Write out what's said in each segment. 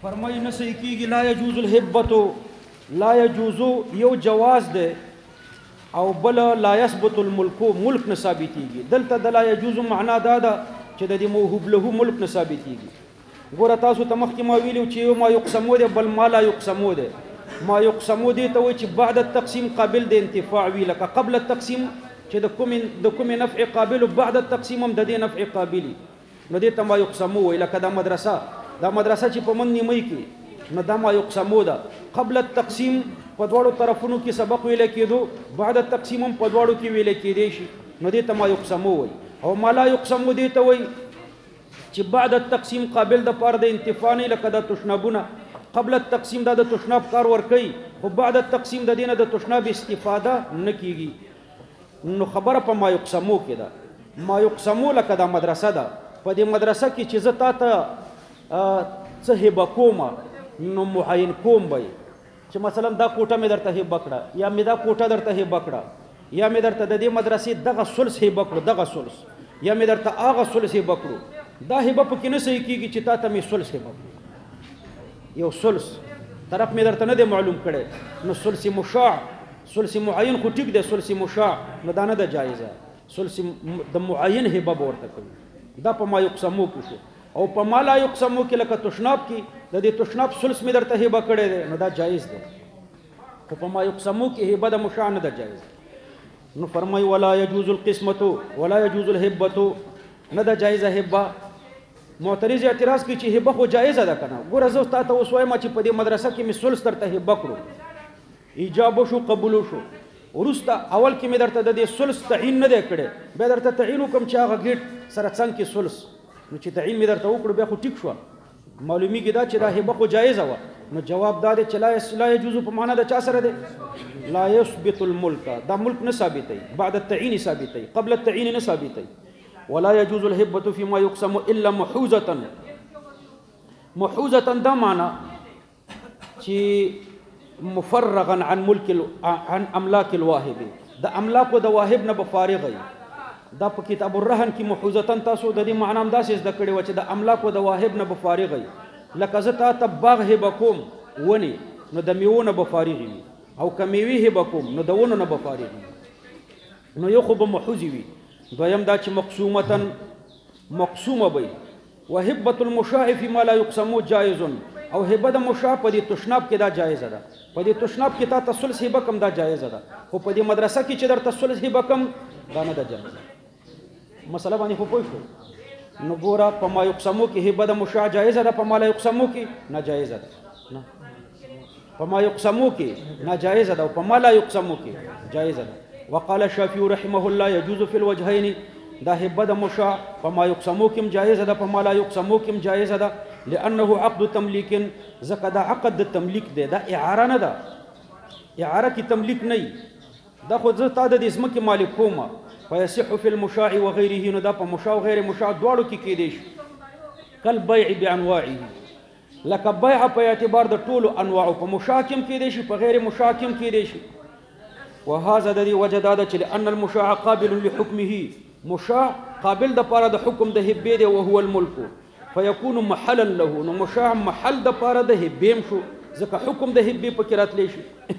فرمای نه صحیح کیږي لا يجوز الهبه لا يجوز یو جواز ده او بل لا يثبت الملك ملک نه ثابتيږي دلته د لا يجوز معنا دا ده چې د دې موهوب له ملک نه ثابتيږي ګوره تاسو ته مخکې ما ویلو چې ما يقسمو ده بل ما لا يقسمو ده ما يقسمو دي ته وایي چې بعد التقسیم قابل د انتفاع وی لکه قبل التقسیم چې د کوم نفع قابل بعد التقسیم هم د دې نفع قابلی نو دې ته ما يقسمو وی لکه دا مدرسه چې په من نیمه کې نو دا ما يقسمو ده قبل التقسیم په دواړو طرفونو کې سبق ویل کېدو بعد التقسیم هم په دواړو کې ویل کېدی شي نو دې ته ما يقسمو وی او ما لا يقسمو دې ته وی چې بعد التقسیم قابل د پاره د انتفاع نه لکه د تشنابونه قبل التقسیم دا د تشناب کار ور کوي خو بعد التقسیم د دینه د تشناب استفاده نه کیږي نو خبره په ما يقسمو کې ده ما يقسمو لکه د مدرسه ده په دې مدرسه کې چې زه تا ته څه هبه کوم نو معین کوم به چې مثلا دا کوټه مې درته هبه کړه یا مې دا کوټه درته هبه کړه یا مې درته د دې مدرسې دغه ثلث هبه کړو دغه ثلث یا مې درته هغه ثلث هبه کړو دا هبه پکې نه صحیح کیږي چې تا ته مې ثلث هبه کړو یو ثلث طرف مې درته نه دی معلوم کړي نو ثلث مشاع ثلث معین خو ټیک دی ثلث مشاع نو دا نه ده جایزه ثلث د معین هبه ورته کوي دا په ما يقسمو کې شو او په ما لا يقسمو کې لکه تشناب کې د دې تشناب ثلث مې درته هبه کړی دی نو دا جایز دی خو په ما يقسمو کې هبه د مشاع نه ده جایز نو فرمای ولا يجوز القسمه ولا يجوز الهبه نه ده جایزه هبه معترض اعتراض کوي چې هبه خو جایزه ده کنه ګوره زه تا ته اوس وایم چې په دې مدرسه کې مې ثلث درته هبه کړو ایجاب شو قبول شو ورسته اول کې مې درته د دې ثلث تعین نه دی کړی بیا درته تعین وکم چې هغه ګیټ سره څنګه کې ثلث نو چې تعین مې درته وکړو بیا خو ټیک شو معلومیږي دا چې دا هبه خو جایزه وه نو جواب دا دی چې لا يجوز په معنا د چا سره دی لا يثبت الملك دا ملک نه ثابتوي بعد التعین ثابتوي قبل التعین نه ثابتوي ولا يجوز الهبة فيما يقسم إلا محوزة دا معنى چې مفرغا عن عن املاك الواهب دا املاك د واهب نه بفارغي دا په کتاب الرهن کې محوزه تاسو د دې معنی هم داسې زده کړی و چې د املاک د واهب نه بفارغي لکه زه ته باغ هبه کوم ونی نو د میوه نه بفارغي او کمیوي هبه کوم نو د ونه نه بفارغي نو یو خو به محوزي وي دویم دا چې مقسومه وي وهبه المشاع فيما لا يقسم جائز او هبه د مشاع په دې تشناب کې دا جایز ده په دې تشناب کې تا تسلس هبه کم دا جایز ده خو په دې مدرسه کې چې در تسلس هبه کم دا نه ده جایز مسله باندې خو پوه شو نو ګوره په ما يقسمو کې هبه د مشاع جایز ده په ما لا يقسمو کې ناجایز ده نه په ما يقسمو کې ناجایز ده او په ما لا يقسمو کې جایز ده وقال الشافعي رحمه الله يجوز في الوجهين دا هبه د مشاع په ما يقسمو کې جایز ده په ما لا يقسمو کې جایز ده لانه عقد تملیک زکه دا عقد د تملیک دی دا اعاره نه ده اعاره کې تملیک نه دا خو زه تا د اسمه کې مالک کوم فيصح في المشاع وغيره نو دا په مشاع او غیر مشاع دواړو کې کېدی شي کل بيع بانواعه لکه بيع په اعتبار د ټولو انواع په مشاع کې کېدی شي په غیر مشاع کې کېدی شي وهذا الذي وجد چې لان المشاع قابل لحكمه مشاع قابل د پاره د حکم د هبه دی او هو الملك فيكون محلا له نو مشاع محل د پاره د هبیم شو ځکه حکم د هبه په کې راتلی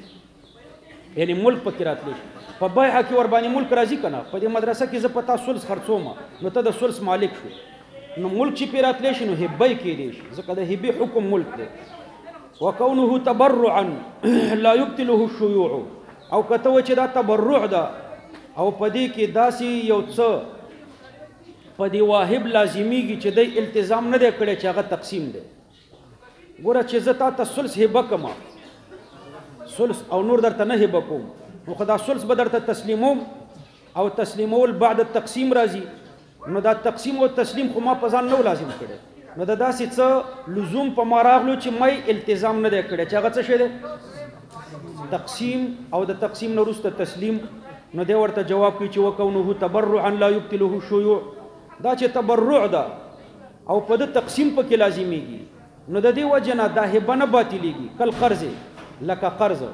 شي یعنی ملک په کې راتلی شي په بيع کې ور باندې ملک راځي کنه په دې مدرسه کې ز پتا سلس خرڅوم نو ته د سلس مالک شو نو ملک چې په راتلی شي نو هبه کې دی ځکه د هبه حکم ملک دی وكونه تبرعا لا يبطله الشيوع او کته چې دا تبرع ده او پدې کې داسي یو څه پدې واهب لازمیږي چې د التزام نه دی کړی چې هغه تقسیم دی ګوره چې زه تا ته ثلث هبه کما ثلث او نور درته نه هبه کوم نو خدا ثلث به درته تسلیموم او تسلیمول بعد التقسیم راځي نو دا تقسیم او تسلیم خو ما په ځان نو لازم کړی نو دا داسې څه لزوم په ما راغلو چې مې التزام نه دی کړی چې هغه څه شی دی تقسیم او د تقسیم نه وروسته تسلیم نو دی ورته جواب کوي چې وکونه تبرعا لا يبطله الشيوع دا چې تبرع ده او په د تقسیم په کې لازمیږي نو د دې وجه نه دا هبه نه باطلیږي کل قرض لکه قرض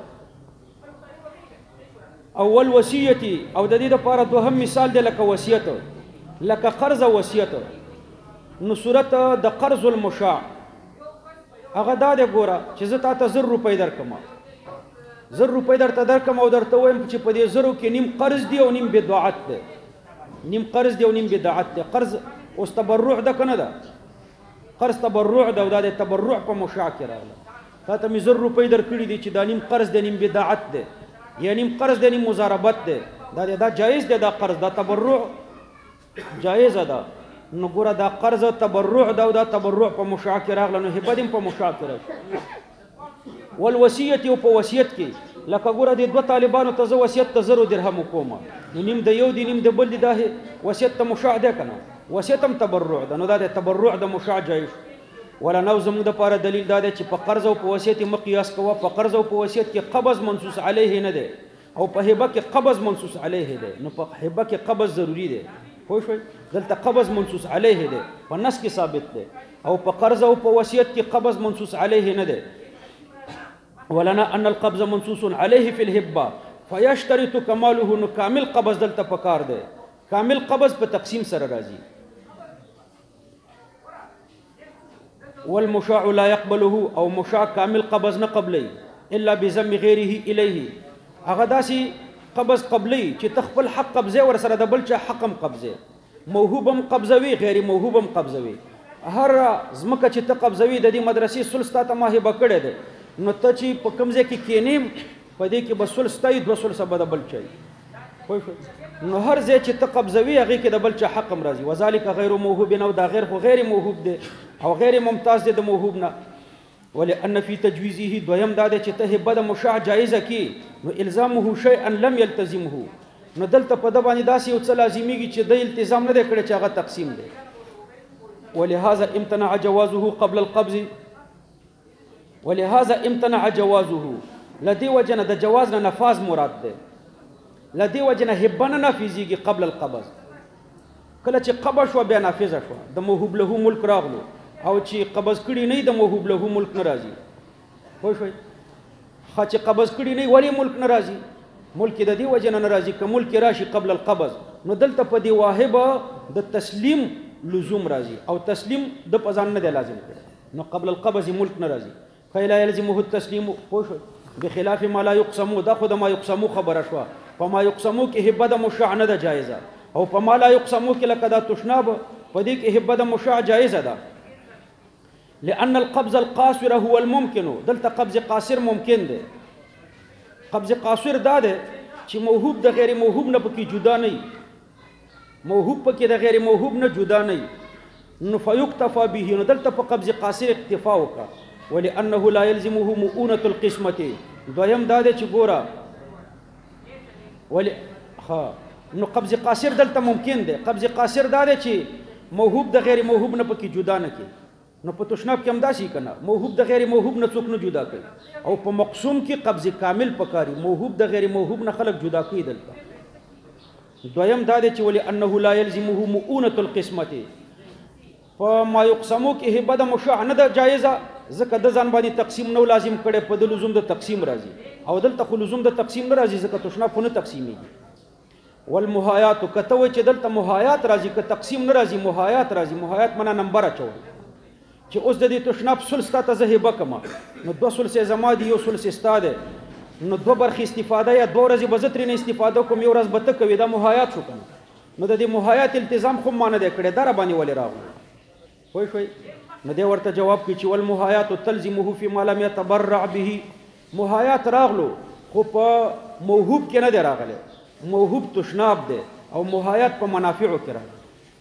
اول وصیت او د دې لپاره دوهم مثال دی لکه وصیت لکه قرض وصیت نو صورت د قرض المشاع هغه دا دی ګوره چې زه تا ته 1000 روپۍ درکم 1000 روپۍ درته درکم او درته وایم چې په دې 1000 کې نیم قرض دی او نیم بدعت دی نیم قرض دی او نیم بدعت دی قرض اوس تبرع ده کنه ده قرض تبرع ده او دا د تبرع په مشاع کې راغله تا ته مې 1000 روپۍ درکړي دي چې دا نیم قرض دی نیم بدعت دی یا نیم قرض دی نیم مزاربت دی دا جایز دی دا قرض دا تبرع جایز ده نو ګوره دا قرض تبرع ده او دا تبرع په مشاع کې راغله نو هبه دې په مشاع کې راشي والوصیت او په وصیت کې لکه ګوره د دوه طالبانو ته زه وصیت ته 1000 درهم کوم نو نیم د یو دی نیم د بل دی دا وصیت ته مشاع ده کنه وصیت هم تبرع ده نو دا د تبرع د مشاع جایز ولا نو زموږ د پاره دلیل دا دی چې په قرض او په وصیت مقیاس کوه په قرض او په وصیت کې قبض منصوص علیه نه ده او په هبه کې قبض منصوص علیه ده نو په هبه کې قبض ضروری ده خو شوي دلته قبض منصوص علیه ده په نص کې ثابت ده او په قرض او په وصیت کې قبض منصوص علیه نه ده ولنا ان القبض منصوص عليه في الهبه فيشترط كماله نو کامل قبض دلته پکار ده کامل قبض په تقسیم سره راځي والمشاع لا يقبله او مشاع کامل قبض نه قبلي الا بذم غيره اليه هغه داسي قبض قبلي چې تخپل حق قبضه ور سره د بل چا حقم قبضه موهوبم قبضوي غیر موهوبم قبضوي هر زمکه چې ته قبضوي د دې مدرسې سلستا ته ماهبه کړې ده نو ته چې په کمزه کې کینیم په دې کې بسول ستای 200 سبا د بل چي خو نو هر ځای چې ته قبضوي هغه کې د بل چا حقم راځي وذالک غیر موهوب نو دا غیر خو غیر موهوب ده او غیر ممتاز ده د موهوب نه ولأن في تجويزه دویم دا ده چې ته هبه د مشاع جایزه کی نو الزامه شيئا لم يلتزمه نو دلته په د باندې داسې یو څه لازمیږي چې د التزام نه کړي چې هغه تقسیم ده ولهذا امتنع جوازه قبل القبض ولهذا امتنع جوازه لدي وجنه د جواز نه نفاذ مراد ده لدي وجنه هبه نه نافذيږي قبل القبض کله چې قبض شو بیا نافذ شو د موهوب له ملک راغلو او چې قبض کړي نه د موهوب له ملک ناراضي خو شوي خا چې قبض کړي نه ولی ملک ناراضي ملک د دې وجه نه ناراضي که ملک راشي قبل القبض نو دلته په دی واهبه د تسلیم لزوم راځي او تسلیم د پزان نه لازم کړي نو قبل القبض ملک ناراضي فلا يلزمه التسليم خو بخلاف ما لا يقسم دا خود ما يقسم خبر شو فما يقسم کې هبه د مشاع نه جایزه او فما لا يقسم کې لکه دا تشناب په دې کې هبه د مشاع جایزه ده لأن القبض القاصر هو الممكن دلته قبض قاصر ممکن ده قبض قاصر دا ده چې موهوب د غیر موهوب نه پکې جدا نه موهوب پکې د غیر موهوب نه جدا نه نو فيكتفى به نو دلته په قبض قاصر اکتفا وکړه ولأنه لا يلزمه مؤونة القسمة دویم دا ده چې ګوره نو قبض قاصر دلته ممکن ده قبض قاصر دا ده چې موهوب د غیر موهوب نه پکې جدا نه کی نو په تشناب کې هم داسي کنه موهوب د غیر موهوب نه څوک نه جدا کوي او په مقسوم کې قبض کامل پکاري موهوب د غیر موهوب نه خلق جدا کوي دلته دویم دا ده چې ولأنه لا يلزمه مؤونة القسمة فما يقسمو کې هبه د مشاع نه ده جایزه ځکه د ځان باندې تقسیم نو لازم کړي په د لزوم د تقسیم راځي او دلته خو لزوم د تقسیم نه راځي ځکه تشناب نه تقسیمېږي والمحایات کته چې دلته محایات راځي که تقسیم نه راځي محایات راځي محایات معنا نمبر اچول چې اوس د دې تشناب سلستا ته زهبه کما نو 2 سلسه زما دي یو سلسه استاده نو 2 برخې استفاده یا 2 ورځې بزتري نه استفاده کوم یو ورځ بته کوي دا محایات شو کنه نو د دې محایات التزام خو مانه ده کړي در باندې ولې راغلی وای شوي نو دی ورته جواب کوي چې والمحایات تلزمه فيما لم يتبرع به محایات راغلو خو په موهوب کې نه دی راغلی موهوب تشناب دی او محایات په منافعو کې راغلی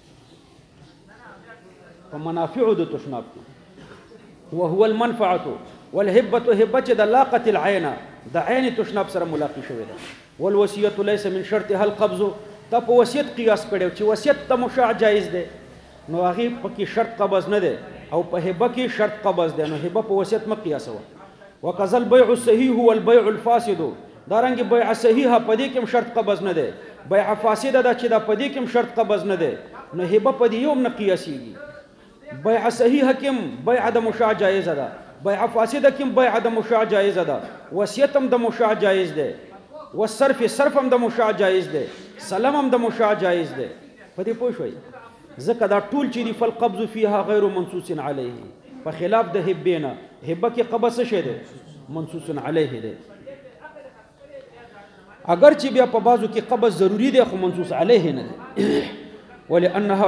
په منافعو د تشناب کې وهو المنفعه والهبه هبه د لاقه العين د عین تشناب سره ملاقات شوی ده والوصيه ليس من شرطها القبض ته په وصیت قیاس کړو چې وصیت ته مشاع جایز ده نو هغه پکې شرط قبض نه ده او په هبه کې شرط قبض ده نو هبه په وصیت م قیاسو وکذا البيع الصحيح والبيع الفاسد دارنګ بیع صحیحه په دې کې شرط قبض نه ده بیع فاسده ده چې دا په دې کې شرط قبض نه ده نو هبه په دې یوم نه قیاسيږي بیع صحیحه کې بیع د مشاع جایز ده بیع فاسده کې بیع د مشاع جایز ده وصیت هم د مشاع جایز ده والصرف صرف هم د مشاع جایز ده سلام هم د مشاع جایز ده په دې پوه شئ ځکه دا ټول چې دی فالقبض فيها غیر منصوص عليه په خلاف د هبینا هبه کې قبض څه شی دی منصوص علیه دی اگر چې بیا په بازو کې قبض ضروری دی خو منصوص علیه نه دی ولانها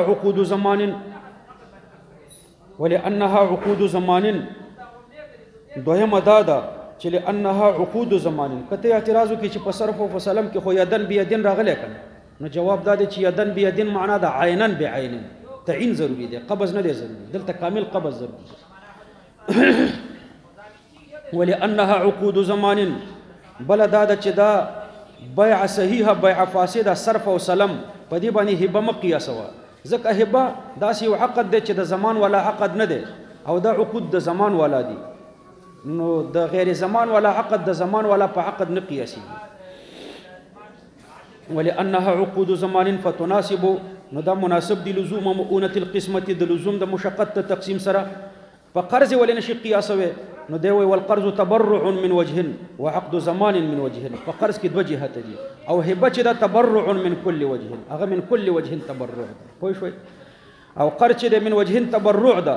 عقود زمان دویمه دا ده چې لانها عقود زمان کته اعتراض وکړي چې په صرف او فسلم کې خو یدن بیدن راغلی کنه نو جواب دا دی چې یدن بیدن معنا د عینن بعین تعین ضروری دی قبض نه دی ضروری دلته کامل قبض ضروری دی ولانها عقود زمان بل دا د چې دا بیع صحیحه بیع فاسده صرف او سلم په دې باندې هبه مقیاسه ځکه هبه داسې یو عقد دی چې د زمان والا عقد نه دی او دا عقود د زمان والا دي نو د غیر زمان والا عقد د زمان والا په عقد نه قیاسي ولانها عقود زمان فتناسب نو دا مناسب دي لزوم مؤونه القسمه د لزوم د مشقت تقسیم سره په قرض ولې نشي قیاسوي نو دی وی والقرض تبرع من وجه وعقد زمان من وجه په قرض کې دوه جهات دي او هبه چې دا تبرع من كل وجه هغه من كل وجه تبرع پوه شوي او قرض چې من وجه تبرع ده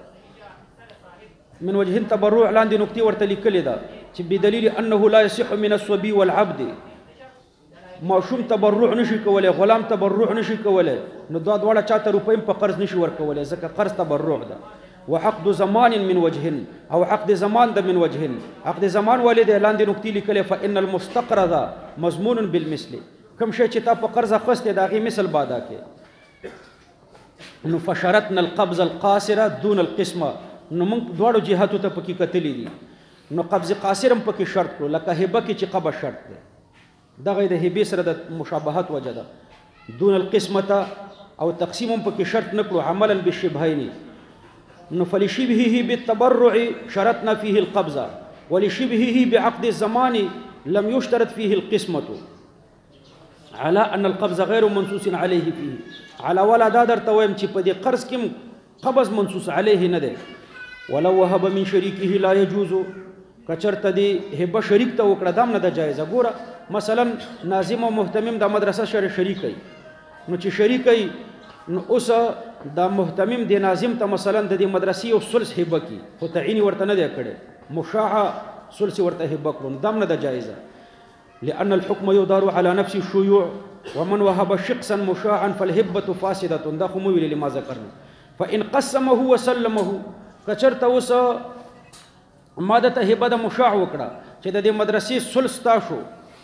من وجه تبرع لاندې نقطې ورته لیکلې ده چې بدلیل انه لا يصح من الصبي والعبد ماشوم تبرع نشي کولای غلام تبرع نشي کولای نو دا دواړه چاته روپیم په قرض نشي ورکولای ځکه قرض تبرع ده وعقد زمان من وجه او عقد زمان ده من وجه عقد زمان ولید لاندې نقطې لیکلې فان المستقرض مضمون بالمثل کوم شی چې تا په قرض اخسته دا غي مثل بادا کې نو فشرطنا القبض القاصره دون القسمه نو موږ دواړو جهاتو ته پکې کتلې دي نو قبض قاصر هم پکې شرط کړو لکه هبه کې چې قبض شرط دی دغه د هبه سره د مشابهت وجه ده دون القسمه او تقسیم هم پکې شرط نکړو عملا بالشبهين نو فلشبهه بالتبرع شرطنا فيه القبضه ولشبهه بعقد الزمان لم يشترط فيه القسمه على ان القبض غير منصوص عليه فيه على ولا دادر تويم چې په دې قرض کې قبض منصوص عليه نه ده ولو وهب من شريكه لا يجوز کچرته دی هبه شریک ته وکړه دام نه د جایزه ګوره مثلا ناظم او مهتمم د مدرسه سره شریکي نو چې شریکي نو اوس د مهتمم دی ناظم ته مثلا د دې مدرسې او ثلث هبه کی خو تعین ورته نه دی کړي مشاع ثلث ورته هبه کړو دام نه د جایزه لان الحكم يدار على نفس الشيوع ومن وهب شخصا مشاعا فالهبه فاسده دا خو مو ویل لما ذکرنا فان قسمه وسلمه کچرته اوس ماده ته هبه د مشاع وکړه چې د دې مدرسې ثلث تا شو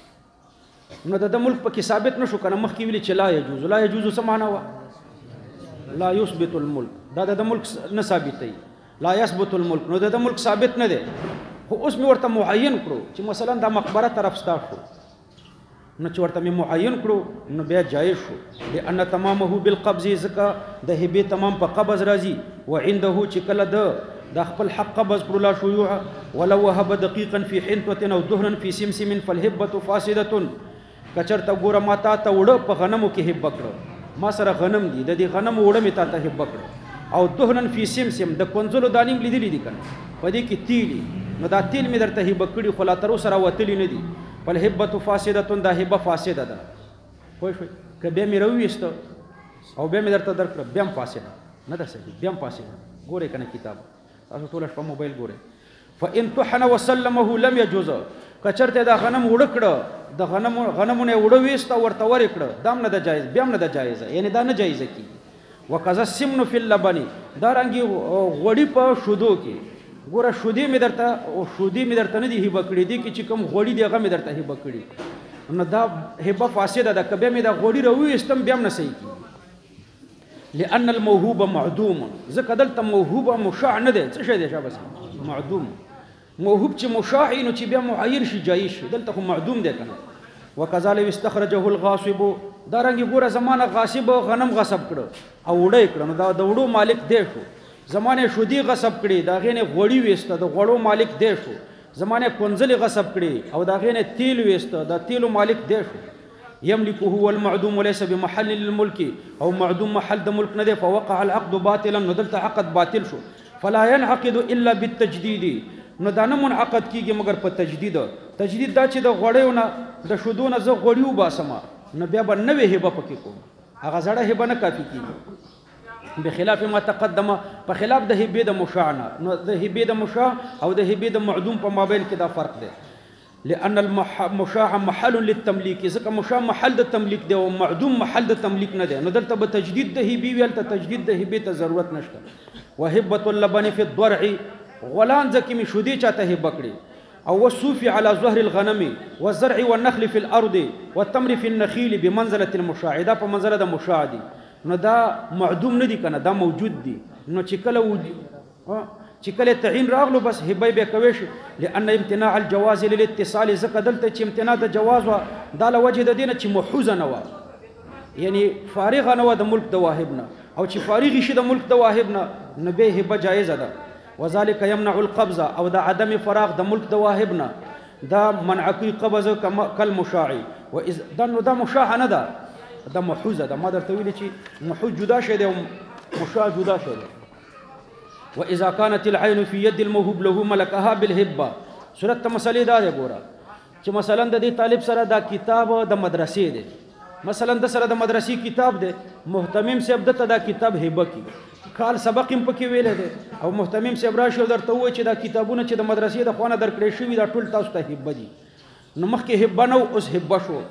نو د ملک په ثابت نشو کنه مخکې ویل چې لا يجوز څه معنا و لا يثبت الملك دا د ملک نه ثابتې لا يثبت الملك نو د ملک ثابت نه دی خو اوس می ورته معین کړو چې مثلا د مقبره طرف ستا شو نو چې ورته می معین کړو نو بیا جایز شو لأن تمامه بالقبض زکه د هبه تمام په قبض راځي وعنده چې کله د خپل حق قبض کړو لا شيوع ولو وهب دقيقا في حنطه او دهنا في سمسم فالهبه فاسده کچرته ګوره ماته ته وړه په غنمو کې هبه کړو ما سره غنم دي د دې غنم وړه می تا ته هبه کړو او دهنن فی سمسم د کنزلو دانیم لیدلی دي کنه په دې کې تیلی نو دا تیل می درته هبه کړي خو لا تر سره وتلی نه دي بل هبه فاسده دا هبه فاسده ده خو شو کبه می رويست او به می درته درکړه بیا فاسده نه ده صحیح بیا فاسده ګوره کنه کتاب تاسو ټول په موبایل ګوره فان طحن وسلمه لم يجوز کچرته دا غنم وړکړه د غنمونه وړويست ورته ورکړه دام نه د جایز بیا نه د جایز یعنی دا نه جایز کی وکذا سمن فی اللبن دا رنګي غوړی په شودو کې ګوره شودي می درته نه دی هبه کړی دي چې کوم غوړی دی هغه می درته هبه کړی نو دا هبه فاسده ده کبه می دا غوړی روي استم بیا نه صحیح کی لان الموهوب معدوم ځکه دلته موهوب مشاع نه دی څه شی دی شابه معدوم موهوب چې مشاع نو چې بیا معیر شي جایز شي دلته خو معدوم دی کنه وکذالک استخرجه الغاصب دا رنګي ګوره زمانه غاصب غنم غصب کړو او وړې کړو نو دا د وړو مالک دی شو زمانه شودي غصب کړي دا غینه غوړی وېسته د غوړو مالک دی شو زمانه کنزلی غصب کړي او دا غینه تیل وېسته دا تیلو مالک دی شو يملكه هو المعدوم وليس بمحل للملك او معدوم محل د ملک نه دی فوقع العقد باطلا نو دلته عقد باطل شو فلا ينعقد الا بالتجديد نو دا نه منعقد کیږي مگر په تجدید دا چې د غوړیونه د شودونه زه غوړیو باسم نو بیا به نوې هبه پکې کوم هغه زړه هبه نه کافي کیږي بخلاف ما تقدم په خلاف د هبې د مشاع نه. نو د هبې د مشاع او د هبې د معدوم په مابین کې دا فرق دی. لأن المشاع محل للتملیک، ځکه مشاع محل د تملیک دی او معدوم محل د تملیک نه دی. نو دلته به تجدید د هبې وي، هلته تجدید د هبې ته ضرورت نشته. وهبة اللبن في الضرع، غلان ځکه مې شودې چاته هبه کړي. او والصوف على ظهر الغنم والزرع والنخل في الارض والتمر في النخيل بمنزله المشاع، دا په منزله د مشاع دي. نو دا معدوم نه دي کنه، دا موجود دي. نو چې کله تعین راغلو بس هبه به کوي شي. لان امتناع الجواز للاتصال، زکه دلته چې امتناع د جواز وا دا له وجه د دینه چې محوزه نه و، یعنی فارغ نه و د ملک د واهب نه، او چې فارغ شي د ملک د واهب نه نو به هبه جایزه ده. وذلك يمنع القبضه، او دا عدم فراغ د ملک د واهب نه دا منع کوي قبض کل مشاعي. واذ دا مشاع نه ده، دا محوزه ده. ما درته ویل چې محوز جدا شي دی او مشاع جدا شي دی. واذا كانت العين في يد الموهوب له ملكها بالهبه، صورت مسلې دا دی ګوره چې مثلا د دې طالب سره دا کتاب د مدرسې دی، مثلا د سره د مدرسې کتاب دی، محتمم صاحب دته دا کتاب هبه کی کال سبق هم پکې ویل دی، او محتمم صاحب راشي درته وایي چې دا کتابونه چې د مدرسې د خوانه درکړې شوي دا ټول تاسو ته هبه دي. نو مخکې هبه نه اوس هبه شو،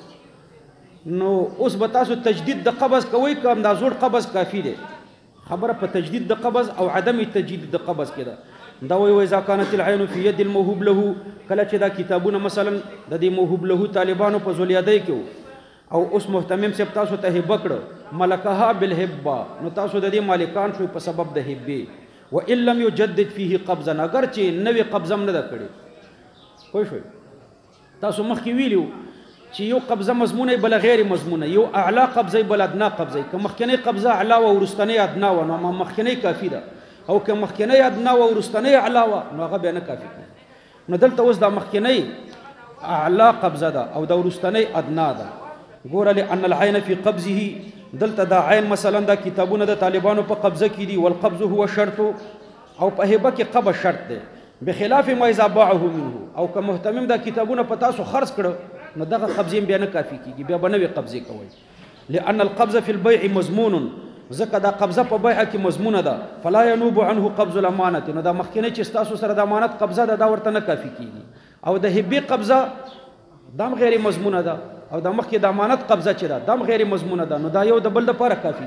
نو اوس به تاسو تجدید د قبض کوئ که دا زوړ قبض کافي دی؟ خبره په تجدید د قبض او عدم تجدید د قبض کې ده. دا وایي اذا كانت العين في يد الموهوب له، کله چې دا کتابونه مثلا د دې موهوب له طالبانو په زولیادۍ کې او اوس محتمم صاحب تاسو ته هبه کړه ملکها بالهبه، نو تاسو د دې مالکان شوي په سبب د هبې. وان لم يجدد فيه قبضا، اگر چې نوې قبضه هم نه ده کړې. پوه شوئ؟ تاسو مخکې ویلو چې یو قبضه مضمونه بل غیر مضمونه، یو اعلی قبضه بل ادنا قبضه. که مخکنی قبضه اعلی او ورستنی ادنا و، نو مخکنی کافی ده، او که مخکنی ادنا و ورستنی اعلی و، نو هغه به نه کافی کوي. نو دلته اوس دا مخکنی اعلی قبضه ده او دا ورستنی ادنا ده. ګوره لأن العين في قبضه، دلته دا عین مثلا دا کتابونه د طالبانو په قبضه کې دي. والقبض هو شرط، او په هبه کې قبض شرط ده. بخلاف ما اذا باعه منه، او که محتمم دا کتابونه په تاسو خرڅ کړو نو دغه قبضې بیا نه کافي کیږي، بیا به نوې قبضې کوئ. لأن القبض في البيع مضمون، ځکه دا قبضه په بیع کې مضمونه ده. فلا ينوب عنه قبض الامانه، نو دا مخکینه چې تاسو سره د امانت قبضه ده دا ورته نه کافي کیږي. او د هبې قبضه دام غیر مضمونه ده، او د مخکې د امانت قبضه چې ده دام غیر مضمونه ده، نو دا یو د بل لپاره کافي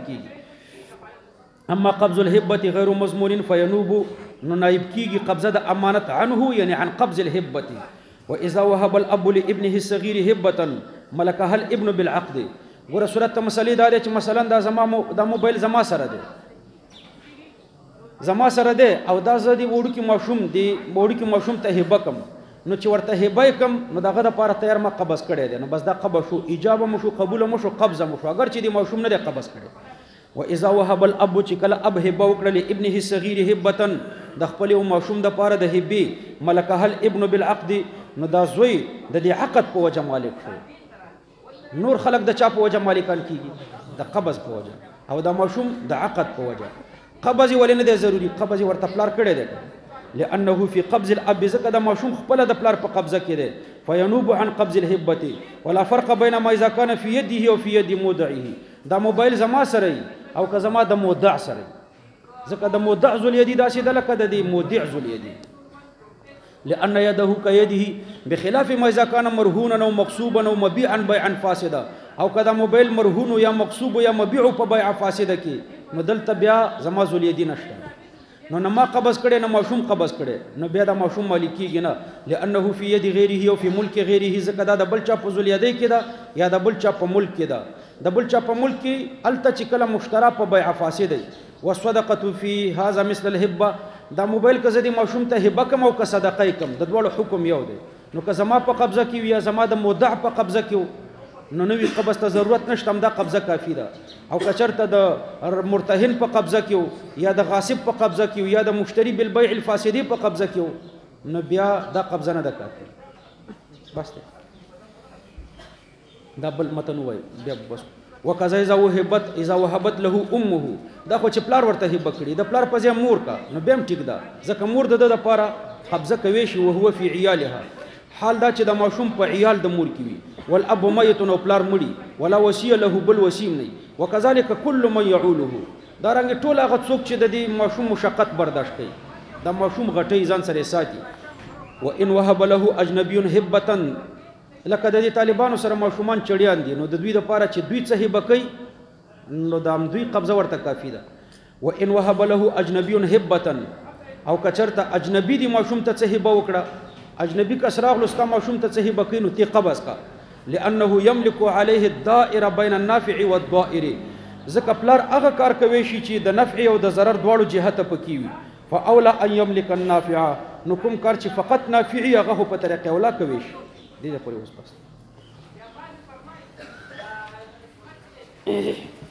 کیږي. اما قبض الهبه غیر مضمون فينوب، نو نائب کیږي قبضه د امانت عنه، یعنی عن قبض الهبه. واذا وهب الاب لابنه الصغير هبه ملكها الابن بالعقد. ګوره صورت ته مسلې دا دی چې مثلا دا موبایل زما سره دی، او دا زه د وړوکي ماشوم ته هبه کم، نو چې ورته هبه کم نو دغه دپاره تیار ما قبض کړی دی، نو بس دا قبض شو، ایجابه مو شو، قبوله مو شو، قبضه مو شو، اگر چې د ماشوم نه دی قبض کړی. واذا وهب الاب، چې کله اب هبه وکړه لابنه الصغير هبه، د خپل یو ماشوم دپاره د هبې، ملکها الابن بالعقد، نو دا زوی د دې عقد په وجه مالک شو. نور خلق د چا په وجه مالکان کیږي؟ د قبض په وجه، او دا ماشوم د عقد په وجه. قبض ولې نه دی ضروري؟ قبض ورته پلار کړی دی، لانه في قبض الاب، ځکه د ماشوم خپل د پلار په قبضه کې دی. فينوب عن قبض الهبه، ولا فرق بين ما اذا كان في يده او في يد مودعه. دا موبایل زما سره او که زما د مودع سره، ځکه د مودع ذو اليد داسې ده لکه د دې مودع ذو اليد. لأن يده كيده، بخلاف ما إذا كان مرهونا أو مقصوبا أو مبيعا بيعا فاسدا، او کدا موبایل مرهون یا مقصوب یا مبيع په بيع فاسده کې، نو دلته بیا زما ذو اليد نشته. نو نه ما قبض کړي نه ماشوم قبض کړي، نو بیا د ماشوم مالکیږي نه. لأنه في يد غيره او في ملك غيره، ځکه دا د بل چا په ذو اليدۍ کې ده یا د بل چا په ملک کې ده. د بل چا په ملک کې الته چې کله مشترا په بيع فاسده. والصدقه في هذا مثل الهبه، دا موبایل که زه د ماشوم ته هبه کم او که صدقه کم، د دواړو حکم یو دی. نو که زما په قبضه کې وي یا زما د مودع په قبضه کې و، نو نوی قبض ته ضرورت نشته، همدا قبضه کافي ده. او که چېرته د مرتهن په قبضه کې و یا د غاصب په قبضه کې و یا د مشتری بالبیع الفاسدې په قبضه کې و، نو بیا دا قبضه نه ده کافي. بس دا بل متن وای بیا بس. وکذا اذا وهبت له امه، دا خو چې پلار ورته هبه کړي، د پلار په ځای مور کا، نو بیا هم ټیک ده، ځکه مور د ده دپاره قبضه کوي شي وهو فی عیالها، حال دا چې د ماشوم په عیال د مور کې وي. والاب میت، او پلار مړي، ولا وصیه له بل وصیم نه. وکذلک کل من یعوله، دا رنګ ټول هغه څوک چې د دې ماشوم مشقت برداشت کوي دا ماشوم غټي ځان سره ساتي وان وهب له اجنبي هبه لکه د دې طالبانو سره ماشومان چړیان دي نو د دوی لپاره چې دوی څه هبه کوي نو دا دوی قبضه ورته کافی ده وان وهب له اجنبي هبه او کچرته اجنبي دی ماشوم ته څه هبه وکړه اجنبي کسراغ لستا ماشوم ته څه هبه کوي نو تی قبض کا لانه يملك عليه الدائره بين النافع والضائر ځکه پلار هغه کار کوي چې د نفع او د ضرر دواړو جهته پکې وي فاولا ان يملك النافع نو کوم کار چې فقط نافعي هغه په طریقې اولا کوي دې پورې اوس بس